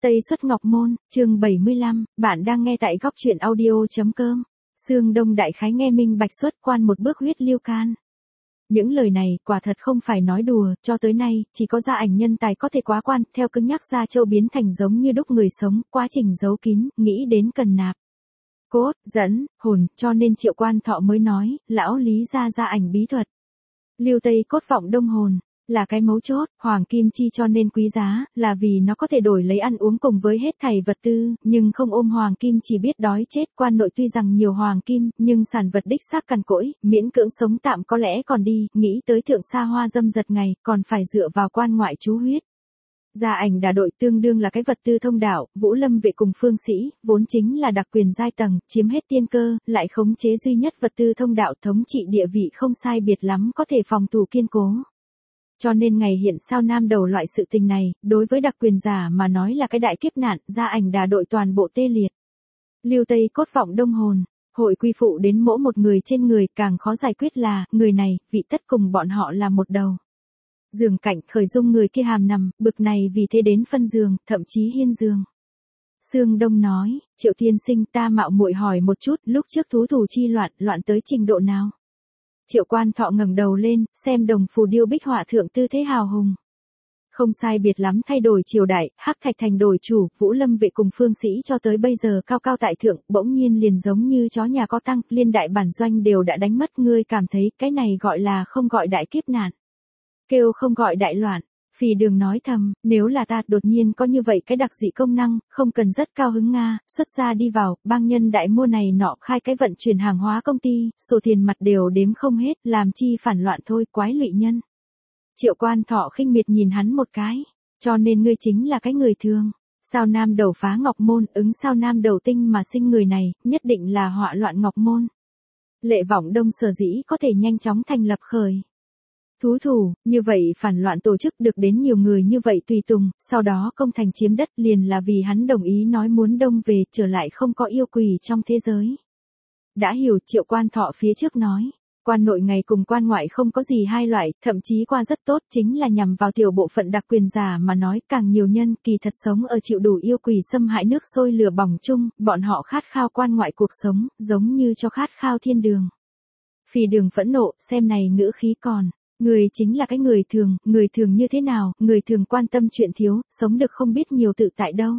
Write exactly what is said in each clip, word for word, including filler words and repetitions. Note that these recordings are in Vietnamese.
Tây Xuất Ngọc Môn, chương bảy mươi lăm, bạn đang nghe tại góc truyện audio.com. Sương Đông đại khái nghe minh bạch xuất quan một bước huyết lưu can. Những lời này quả thật không phải nói đùa, cho tới nay, chỉ có gia ảnh nhân tài có thể quá quan, theo cứng nhắc gia châu biến thành giống như đúc người sống, quá trình giấu kín, nghĩ đến cần nạp. Cốt, dẫn, hồn, cho nên Triệu Quan Thọ mới nói, lão lý gia gia ảnh bí thuật. Lưu Tây cốt vọng đông hồn. Là cái mấu chốt, hoàng kim chi cho nên quý giá, là vì nó có thể đổi lấy ăn uống cùng với hết thảy vật tư, nhưng không ôm hoàng kim chỉ biết đói chết. Quan nội tuy rằng nhiều hoàng kim, nhưng sản vật đích xác cằn cỗi, miễn cưỡng sống tạm có lẽ còn đi, nghĩ tới thượng xa hoa dâm dật ngày, còn phải dựa vào quan ngoại chú huyết. Gia ảnh đà đội tương đương là cái vật tư thông đạo, Vũ Lâm vệ cùng phương sĩ, vốn chính là đặc quyền giai tầng, chiếm hết tiên cơ, lại khống chế duy nhất vật tư thông đạo thống trị địa vị không sai biệt lắm có thể phòng thủ kiên cố. Cho nên ngày hiện sao nam đầu loại sự tình này, đối với đặc quyền giả mà nói là cái đại kiếp nạn, gia ảnh đà đội toàn bộ tê liệt. Lưu Tây cốt vọng đông hồn, hội quy phụ đến mỗi một người trên người, càng khó giải quyết là, người này, vị tất cùng bọn họ là một đầu. Giường cạnh khởi dung người kia hàm nằm, bực này vì thế đến phân giường, thậm chí hiên giường. Sương Đông nói, Triệu tiên sinh ta mạo muội hỏi một chút, lúc trước thú thủ chi loạn, loạn tới trình độ nào? Triệu Quan Thọ ngẩng đầu lên, xem đồng phù điêu bích họa thượng tư thế hào hùng. Không sai biệt lắm thay đổi triều đại, Hắc Thạch thành đổi chủ, Vũ Lâm vệ cùng phương sĩ cho tới bây giờ cao cao tại thượng, bỗng nhiên liền giống như chó nhà có tăng, liên đại bản doanh đều đã đánh mất, ngươi cảm thấy cái này gọi là không gọi đại kiếp nạn. Kêu không gọi đại loạn. Phì Đường nói thầm, nếu là ta đột nhiên có như vậy cái đặc dị công năng, không cần rất cao hứng Nga, xuất ra đi vào, bang nhân đại mua này nọ khai cái vận chuyển hàng hóa công ty, số tiền mặt đều đếm không hết, làm chi phản loạn thôi, quái lụy nhân. Triệu Quan Thọ khinh miệt nhìn hắn một cái, cho nên ngươi chính là cái người thường. Sao nam đầu phá Ngọc Môn, ứng sao nam đầu tinh mà sinh người này, nhất định là họa loạn Ngọc Môn. Lệ Vọng Đông sở dĩ có thể nhanh chóng thành lập khởi. Thú thủ, như vậy phản loạn tổ chức được đến nhiều người như vậy tùy tùng, sau đó công thành chiếm đất liền là vì hắn đồng ý nói muốn đông về trở lại không có yêu quỷ trong thế giới. Đã hiểu Triệu Quan Thọ phía trước nói, quan nội ngày cùng quan ngoại không có gì hai loại, thậm chí qua rất tốt chính là nhằm vào tiểu bộ phận đặc quyền giả mà nói càng nhiều nhân kỳ thật sống ở chịu đủ yêu quỷ xâm hại nước sôi lửa bỏng chung, bọn họ khát khao quan ngoại cuộc sống, giống như cho khát khao thiên đường. Phì Đường phẫn nộ, xem này ngữ khí còn. Người chính là cái người thường, người thường như thế nào, người thường quan tâm chuyện thiếu, sống được không biết nhiều tự tại đâu.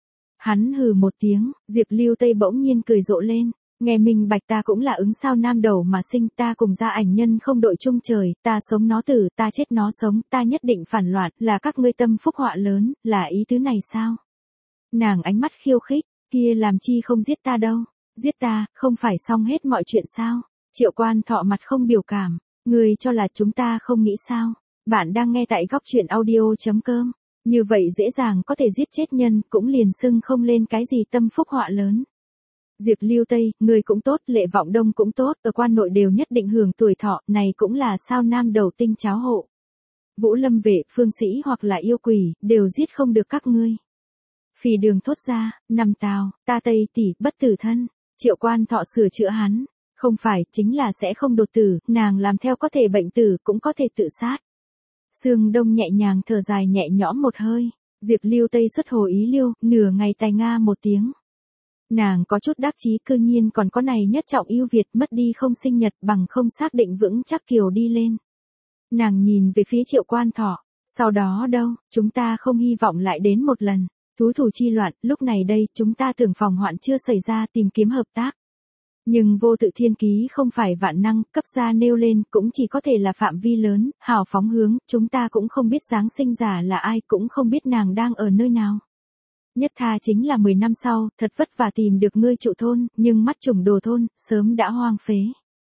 Hắn hừ một tiếng, Diệp Lưu Tây bỗng nhiên cười rộ lên, nghe minh bạch ta cũng là ứng sao nam đầu mà sinh, ta cùng gia ảnh nhân không đội chung trời, ta sống nó tử, ta chết nó sống, ta nhất định phản loạn, là các ngươi tâm phúc họa lớn, là ý tứ này sao? Nàng ánh mắt khiêu khích, kia làm chi không giết ta đâu, giết ta, không phải xong hết mọi chuyện sao? Triệu Quan Thọ mặt không biểu cảm. Người cho là chúng ta không nghĩ sao? Bạn đang nghe tại góc truyện audio.com. Như vậy dễ dàng có thể giết chết nhân, cũng liền xưng không lên cái gì tâm phúc họa lớn. Diệp Lưu Tây, người cũng tốt, Lệ Vọng Đông cũng tốt, ở quan nội đều nhất định hưởng tuổi thọ, này cũng là sao nam đầu tinh cháo hộ. Vũ Lâm vệ, phương sĩ hoặc là yêu quỷ, đều giết không được các ngươi. Phì Đường thốt ra, nằm tào, ta Tây tỷ, bất tử thân. Triệu Quan Thọ sửa chữa hắn. Không phải, chính là sẽ không đột tử, nàng làm theo có thể bệnh tử, cũng có thể tự sát. Sương Đông nhẹ nhàng thở dài nhẹ nhõm một hơi, Diệp Lưu Tây xuất hồ ý liêu, nửa ngày tài nga một tiếng. Nàng có chút đắc chí cư nhiên còn có này nhất trọng yêu Việt mất đi không sinh nhật bằng không xác định vững chắc kiều đi lên. Nàng nhìn về phía Triệu Quan Thọ, sau đó đâu, chúng ta không hy vọng lại đến một lần, thú thủ chi loạn, lúc này đây chúng ta tưởng phòng hoạn chưa xảy ra tìm kiếm hợp tác. Nhưng vô tự thiên ký không phải vạn năng, cấp gia nêu lên cũng chỉ có thể là phạm vi lớn, hào phóng hướng, chúng ta cũng không biết giáng sinh giả là ai, cũng không biết nàng đang ở nơi nào. Nhất tha chính là mười năm sau, thật vất vả tìm được ngươi trụ thôn, nhưng mắt trùng đồ thôn, sớm đã hoang phế.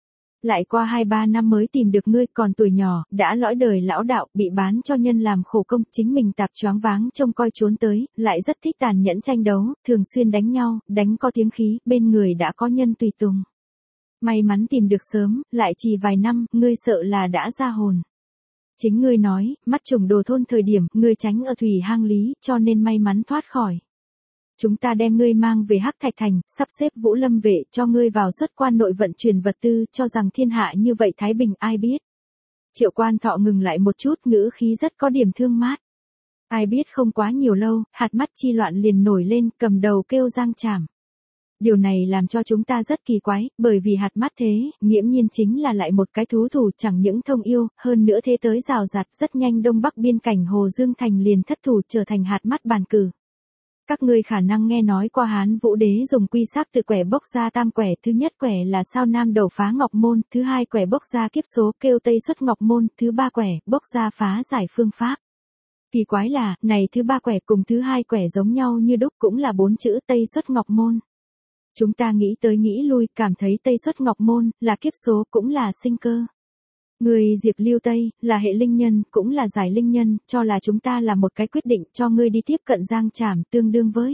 Lại qua hai ba năm mới tìm được ngươi còn tuổi nhỏ, đã lõi đời lão đạo, bị bán cho nhân làm khổ công, chính mình tạp choáng váng trông coi trốn tới, lại rất thích tàn nhẫn tranh đấu, thường xuyên đánh nhau, đánh có tiếng khí, bên người đã có nhân tùy tùng. May mắn tìm được sớm, lại chỉ vài năm, ngươi sợ là đã ra hồn. Chính ngươi nói, mắt trùng đồ thôn thời điểm, ngươi tránh ở thủy hang lý, cho nên may mắn thoát khỏi. Chúng ta đem ngươi mang về Hắc Thạch thành, sắp xếp Vũ Lâm vệ cho ngươi vào xuất quan nội vận chuyển vật tư, cho rằng thiên hạ như vậy thái bình ai biết. Triệu Quan Thọ ngừng lại một chút, ngữ khí rất có điểm thương mát. Ai biết không quá nhiều lâu, hạt mắt chi loạn liền nổi lên, cầm đầu kêu Giang Trảm. Điều này làm cho chúng ta rất kỳ quái, bởi vì hạt mắt thế, nghiễm nhiên chính là lại một cái thú thủ chẳng những thông yêu, hơn nữa thế tới rào rạt rất nhanh đông bắc biên cảnh Hồ Dương Thành liền thất thủ trở thành hạt mắt bàn cử. Các ngươi khả năng nghe nói qua Hán Vũ Đế dùng quy sắc từ quẻ bốc ra tam quẻ, thứ nhất quẻ là sao nam đầu phá ngọc môn, thứ hai quẻ bốc ra kiếp số kêu tây xuất ngọc môn, thứ ba quẻ bốc ra phá giải phương pháp. Kỳ quái là, này thứ ba quẻ cùng thứ hai quẻ giống nhau như đúc cũng là bốn chữ tây xuất ngọc môn. Chúng ta nghĩ tới nghĩ lui, cảm thấy tây xuất ngọc môn, là kiếp số cũng là sinh cơ. Người Diệp Lưu Tây, là hệ linh nhân, cũng là giải linh nhân, cho là chúng ta là một cái quyết định cho ngươi đi tiếp cận Giang Trảm tương đương với.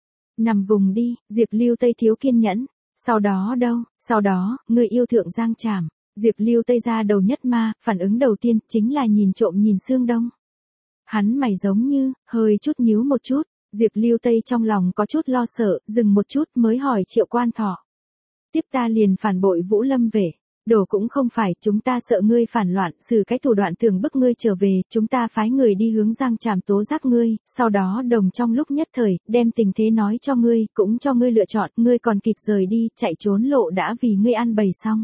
Nằm vùng đi, Diệp Lưu Tây thiếu kiên nhẫn. Sau đó đâu, sau đó, ngươi yêu thượng Giang Trảm. Diệp Lưu Tây ra đầu nhất ma, phản ứng đầu tiên chính là nhìn trộm nhìn Sương Đông. Hắn mày giống như, hơi chút nhíu một chút, Diệp Lưu Tây trong lòng có chút lo sợ, dừng một chút mới hỏi Triệu Quan Thọ. Tiếp ta liền phản bội Vũ Lâm về. Đồ cũng không phải, chúng ta sợ ngươi phản loạn, xử cái thủ đoạn tưởng bức ngươi trở về, chúng ta phái người đi hướng Giang Trảm tố giác ngươi, sau đó đồng trong lúc nhất thời, đem tình thế nói cho ngươi, cũng cho ngươi lựa chọn, ngươi còn kịp rời đi, chạy trốn lộ đã vì ngươi ăn bầy xong.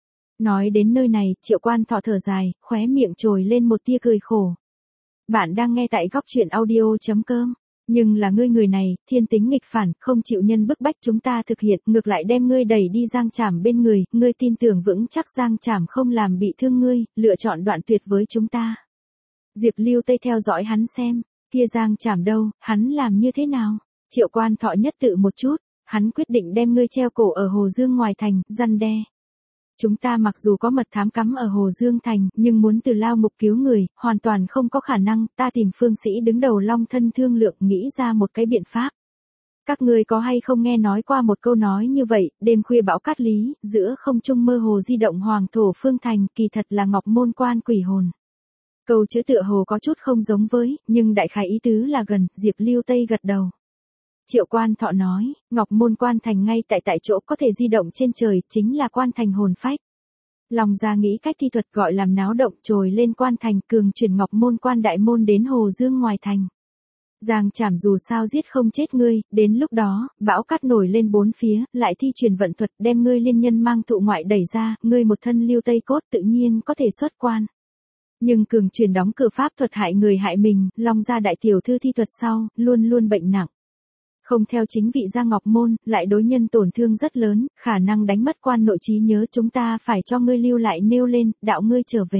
Nói đến nơi này, Triệu Quan Thọ thở dài, khóe miệng trồi lên một tia cười khổ. Bạn đang nghe tại góc truyện audio.com. Nhưng là ngươi người này, thiên tính nghịch phản, không chịu nhân bức bách chúng ta thực hiện, ngược lại đem ngươi đẩy đi Giang Trảm bên người, ngươi tin tưởng vững chắc Giang Trảm không làm bị thương ngươi, lựa chọn đoạn tuyệt với chúng ta. Diệp Lưu Tây theo dõi hắn xem, kia Giang Trảm đâu, hắn làm như thế nào? Triệu Quan Thọ nhất tự một chút, hắn quyết định đem ngươi treo cổ ở Hồ Dương ngoài thành, răn đe. Chúng ta mặc dù có mật thám cắm ở Hồ Dương Thành, nhưng muốn từ lao ngục cứu người, hoàn toàn không có khả năng, ta tìm phương sĩ đứng đầu Long Thân thương lượng nghĩ ra một cái biện pháp. Các ngươi có hay không nghe nói qua một câu nói như vậy, đêm khuya bão cát lý, giữa không trung mơ hồ di động hoàng thổ phương thành, kỳ thật là Ngọc Môn Quan quỷ hồn. Câu chữ tựa hồ có chút không giống với, nhưng đại khái ý tứ là gần, Diệp Lưu Tây gật đầu. Triệu Quan Thọ nói, Ngọc Môn Quan thành ngay tại tại chỗ có thể di động trên trời, chính là quan thành hồn phách. Lòng ra nghĩ cách thi thuật gọi làm náo động trồi lên quan thành, cường chuyển Ngọc Môn Quan đại môn đến Hồ Dương ngoài thành. Giang Trảm dù sao giết không chết ngươi, đến lúc đó, bão cát nổi lên bốn phía, lại thi truyền vận thuật đem ngươi liên nhân mang thụ ngoại đẩy ra, ngươi một thân Lưu Tây cốt tự nhiên có thể xuất quan. Nhưng cường truyền đóng cửa pháp thuật hại người hại mình, Long gia đại tiểu thư thi thuật sau, luôn luôn bệnh nặng. Không theo chính vị Giang Ngọc Môn, lại đối nhân tổn thương rất lớn, khả năng đánh mất quan nội trí nhớ chúng ta phải cho ngươi lưu lại nêu lên, đạo ngươi trở về.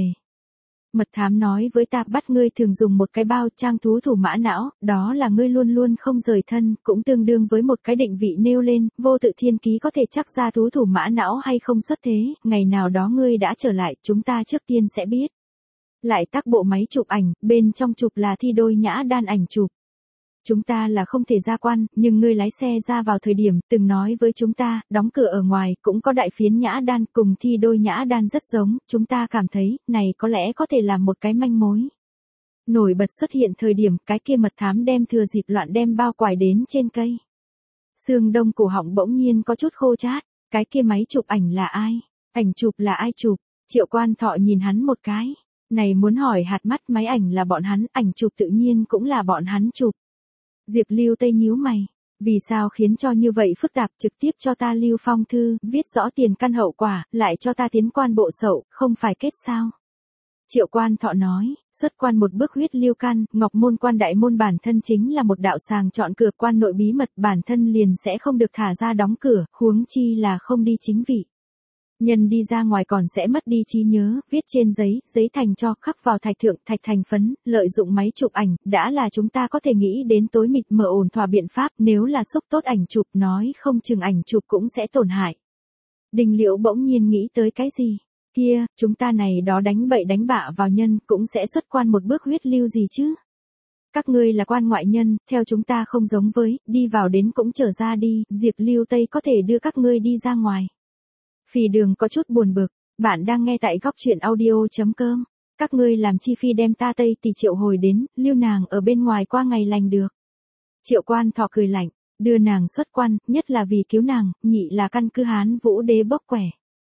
Mật thám nói với ta bắt ngươi thường dùng một cái bao trang thú thủ mã não, đó là ngươi luôn luôn không rời thân, cũng tương đương với một cái định vị nêu lên, vô tự thiên ký có thể chắc ra thú thủ mã não hay không xuất thế, ngày nào đó ngươi đã trở lại, chúng ta trước tiên sẽ biết. Lại tác bộ máy chụp ảnh, bên trong chụp là thi đôi nhã đan ảnh chụp. Chúng ta là không thể ra quan, nhưng ngươi lái xe ra vào thời điểm, từng nói với chúng ta, đóng cửa ở ngoài, cũng có đại phiến nhã đan, cùng thi đôi nhã đan rất giống, chúng ta cảm thấy, này có lẽ có thể là một cái manh mối. Nổi bật xuất hiện thời điểm, cái kia mật thám đem thừa dịp loạn đem bao quải đến trên cây. Sương Đông cổ họng bỗng nhiên có chút khô chát, cái kia máy chụp ảnh là ai? Ảnh chụp là ai chụp? Triệu Quan Thọ nhìn hắn một cái. Này muốn hỏi hạt mắt máy ảnh là bọn hắn, ảnh chụp tự nhiên cũng là bọn hắn chụp. Diệp Lưu Tây nhíu mày, vì sao khiến cho như vậy phức tạp, trực tiếp cho ta lưu phong thư, viết rõ tiền căn hậu quả, lại cho ta tiến quan bộ sậu, không phải kết sao? Triệu Quan Thọ nói, xuất quan một bước huyết lưu căn, Ngọc Môn Quan đại môn bản thân chính là một đạo sàng chọn cửa quan nội bí mật, bản thân liền sẽ không được thả ra đóng cửa, huống chi là không đi chính vị. Nhân đi ra ngoài còn sẽ mất đi trí nhớ, viết trên giấy, giấy thành cho, khắc vào thạch thượng, thạch thành phấn, lợi dụng máy chụp ảnh, đã là chúng ta có thể nghĩ đến tối mịt mờ ổn thỏa biện pháp, nếu là xúc tốt ảnh chụp nói không chừng ảnh chụp cũng sẽ tổn hại. Đình Liễu bỗng nhiên nghĩ tới cái gì? Kia, chúng ta này đó đánh bậy đánh bạ vào nhân, cũng sẽ xuất quan một bước huyết lưu gì chứ? Các ngươi là quan ngoại nhân, theo chúng ta không giống với, đi vào đến cũng trở ra đi, Diệp Lưu Tây có thể đưa các ngươi đi ra ngoài. Phì Đường có chút buồn bực, bạn đang nghe tại góc truyện audio.com. Các ngươi làm chi phi đem ta Tây tỷ triệu hồi đến, lưu nàng ở bên ngoài qua ngày lành được. Triệu Quan Thọ cười lạnh, đưa nàng xuất quan, nhất là vì cứu nàng, nhị là căn cứ Hán Vũ Đế bốc quẻ.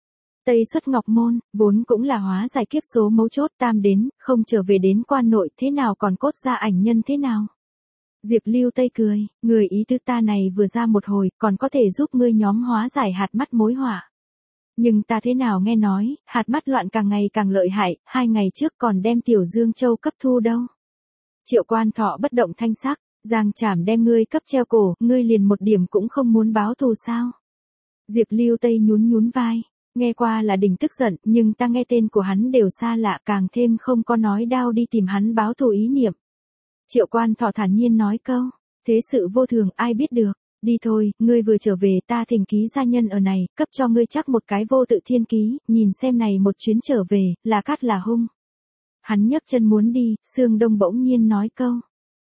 Tây xuất Ngọc Môn, vốn cũng là hóa giải kiếp số mấu chốt, tam đến, không trở về đến quan nội, thế nào còn cốt ra ảnh nhân thế nào? Diệp Lưu Tây cười, người ý tứ ta này vừa ra một hồi, còn có thể giúp ngươi nhóm hóa giải hạt mắt mối họa. Nhưng ta thế nào nghe nói, hạt mắt loạn càng ngày càng lợi hại, hai ngày trước còn đem Tiểu Dương Châu cấp thu đâu. Triệu Quan Thọ bất động thanh sắc, Giang Trảm đem ngươi cấp treo cổ, ngươi liền một điểm cũng không muốn báo thù sao? Diệp Lưu Tây nhún nhún vai, nghe qua là đỉnh tức giận, nhưng ta nghe tên của hắn đều xa lạ, càng thêm không có nói đao đi tìm hắn báo thù ý niệm. Triệu Quan Thọ thản nhiên nói câu, thế sự vô thường ai biết được, đi thôi, ngươi vừa trở về ta thỉnh ký gia nhân ở này, cấp cho ngươi chắc một cái vô tự thiên ký, nhìn xem này một chuyến trở về, là cát là hung. Hắn nhấc chân muốn đi, Sương Đông bỗng nhiên nói câu,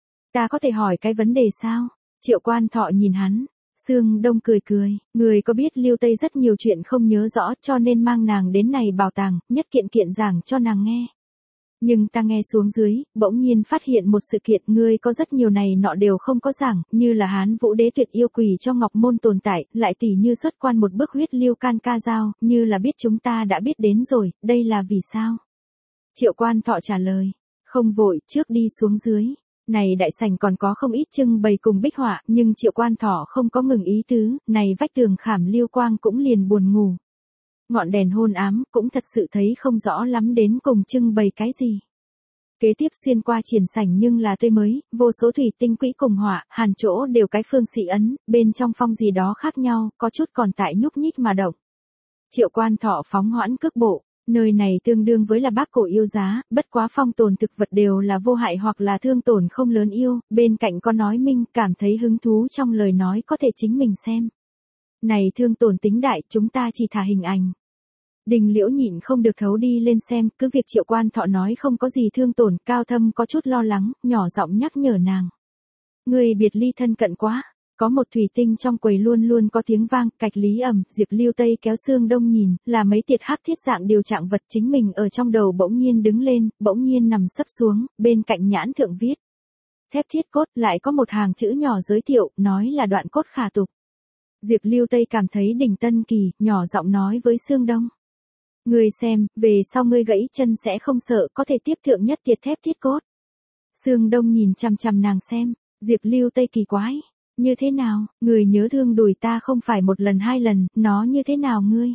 ta có thể hỏi cái vấn đề sao? Triệu Quan Thọ nhìn hắn, Sương Đông cười cười, người có biết Lưu Tây rất nhiều chuyện không nhớ rõ cho nên mang nàng đến này bảo tàng, nhất kiện kiện giảng cho nàng nghe. Nhưng ta nghe xuống dưới, bỗng nhiên phát hiện một sự kiện, ngươi có rất nhiều này nọ đều không có giảng, như là Hán Vũ Đế tuyệt yêu quỷ cho Ngọc Môn tồn tại, lại tỉ như xuất quan một bước huyết lưu can ca dao, như là biết chúng ta đã biết đến rồi, đây là vì sao? Triệu Quan Thọ trả lời, không vội, trước đi xuống dưới. Này đại sảnh còn có không ít trưng bày cùng bích họa, nhưng Triệu Quan Thọ không có ngừng ý tứ, này vách tường khảm lưu quang cũng liền buồn ngủ. Ngọn đèn hôn ám, cũng thật sự thấy không rõ lắm đến cùng trưng bày cái gì. Kế tiếp xuyên qua triển sảnh nhưng là tươi mới, vô số thủy tinh quỹ cùng họa, hàn chỗ đều cái phương sĩ ấn, bên trong phong gì đó khác nhau, có chút còn tại nhúc nhích mà động. Triệu Quan Thọ phóng hoãn cước bộ, nơi này tương đương với là Bác Cổ yêu giá, bất quá phong tồn thực vật đều là vô hại hoặc là thương tổn không lớn yêu, bên cạnh có nói minh, cảm thấy hứng thú trong lời nói có thể chính mình xem. Này thương tổn tính đại, chúng ta chỉ thả hình ảnh. Đình Liễu nhịn không được thấu đi lên xem, cứ việc Triệu Quan Thọ nói không có gì thương tổn, Cao Thâm có chút lo lắng, nhỏ giọng nhắc nhở nàng. Người biệt ly thân cận quá, có một thủy tinh trong quầy luôn luôn có tiếng vang, cạch lý ầm, Diệp Lưu Tây kéo Sương Đông nhìn, là mấy tiệt hắc thiết dạng điều trạng vật, chính mình ở trong đầu bỗng nhiên đứng lên, bỗng nhiên nằm sấp xuống, bên cạnh nhãn thượng viết. Thép thiết cốt, lại có một hàng chữ nhỏ giới thiệu, nói là đoạn cốt khả tục. Diệp Lưu Tây cảm thấy đỉnh tân kỳ, nhỏ giọng nói với Sương Đông. Ngươi xem, về sau ngươi gãy chân sẽ không sợ, có thể tiếp thượng nhất tiệt thép thiết cốt. Sương Đông nhìn chằm chằm nàng xem, Diệp Lưu Tây kỳ quái, như thế nào, người nhớ thương đùi ta không phải một lần hai lần, nó như thế nào ngươi?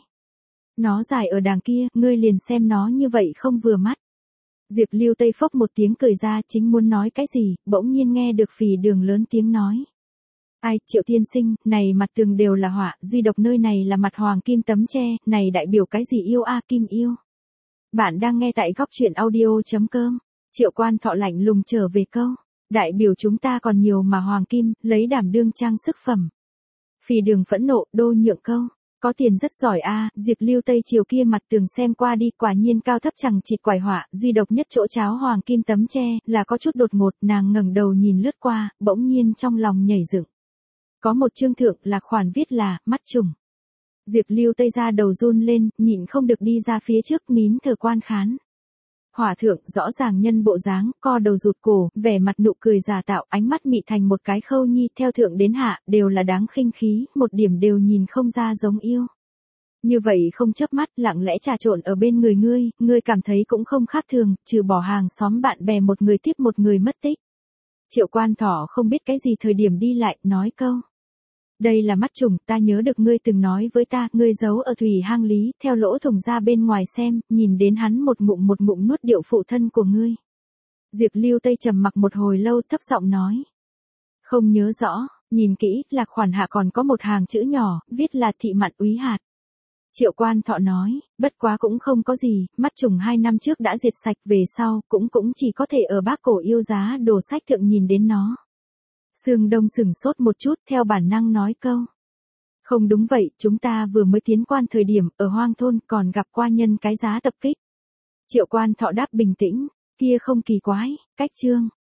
Nó dài ở đàng kia, ngươi liền xem nó như vậy không vừa mắt. Diệp Lưu Tây phốc một tiếng cười ra, chính muốn nói cái gì, bỗng nhiên nghe được Phì Đường lớn tiếng nói. Ai, Triệu tiên sinh, này mặt tường đều là họa, duy độc nơi này là mặt hoàng kim tấm tre, này đại biểu cái gì yêu a kim yêu. Bạn đang nghe tại góc truyện audio chấm com. Triệu Quan Thọ lạnh lùng trở về câu. Đại biểu chúng ta còn nhiều mà hoàng kim, lấy đảm đương trang sức phẩm. Phì Đường phẫn nộ, đô nhượng câu. Có tiền rất giỏi a, Diệp Lưu Tây chiều kia mặt tường xem qua đi, quả nhiên cao thấp chẳng chịt quải họa, duy độc nhất chỗ cháo hoàng kim tấm tre, là có chút đột ngột, nàng ngẩng đầu nhìn lướt qua, bỗng nhiên trong lòng nhảy dựng. Có một chương thượng là khoản viết là, mắt trùng. Diệp Lưu Tây ra đầu run lên, nhịn không được đi ra phía trước nín thở quan khán. Hỏa thượng rõ ràng nhân bộ dáng, co đầu rụt cổ, vẻ mặt nụ cười giả tạo, ánh mắt mị thành một cái khâu nhi, theo thượng đến hạ, đều là đáng khinh khí, một điểm đều nhìn không ra giống yêu. Như vậy không chớp mắt, lặng lẽ trà trộn ở bên người ngươi, ngươi cảm thấy cũng không khác thường, trừ bỏ hàng xóm bạn bè một người tiếp một người mất tích. Triệu Quan Thọ không biết cái gì thời điểm đi lại, nói câu. Đây là mắt trùng, ta nhớ được ngươi từng nói với ta, ngươi giấu ở thủy hang lý, theo lỗ thủng ra bên ngoài xem, nhìn đến hắn một ngụm một ngụm nuốt điệu phụ thân của ngươi. Diệp Lưu Tây trầm mặc một hồi lâu thấp giọng nói. Không nhớ rõ, nhìn kỹ, lạc khoản hạ còn có một hàng chữ nhỏ, viết là thị mạn úy hạt. Triệu Quan Thọ nói, bất quá cũng không có gì, mắt trùng hai năm trước đã diệt sạch, về sau, cũng cũng chỉ có thể ở Bác Cổ yêu giá đồ sách thượng nhìn đến nó. Sương Đông sửng sốt một chút, theo bản năng nói câu. Không đúng vậy, chúng ta vừa mới tiến quan thời điểm, ở hoang thôn, còn gặp qua nhân cái giá tập kích. Triệu Quan Thọ đáp bình tĩnh, kia không kỳ quái, cách chương.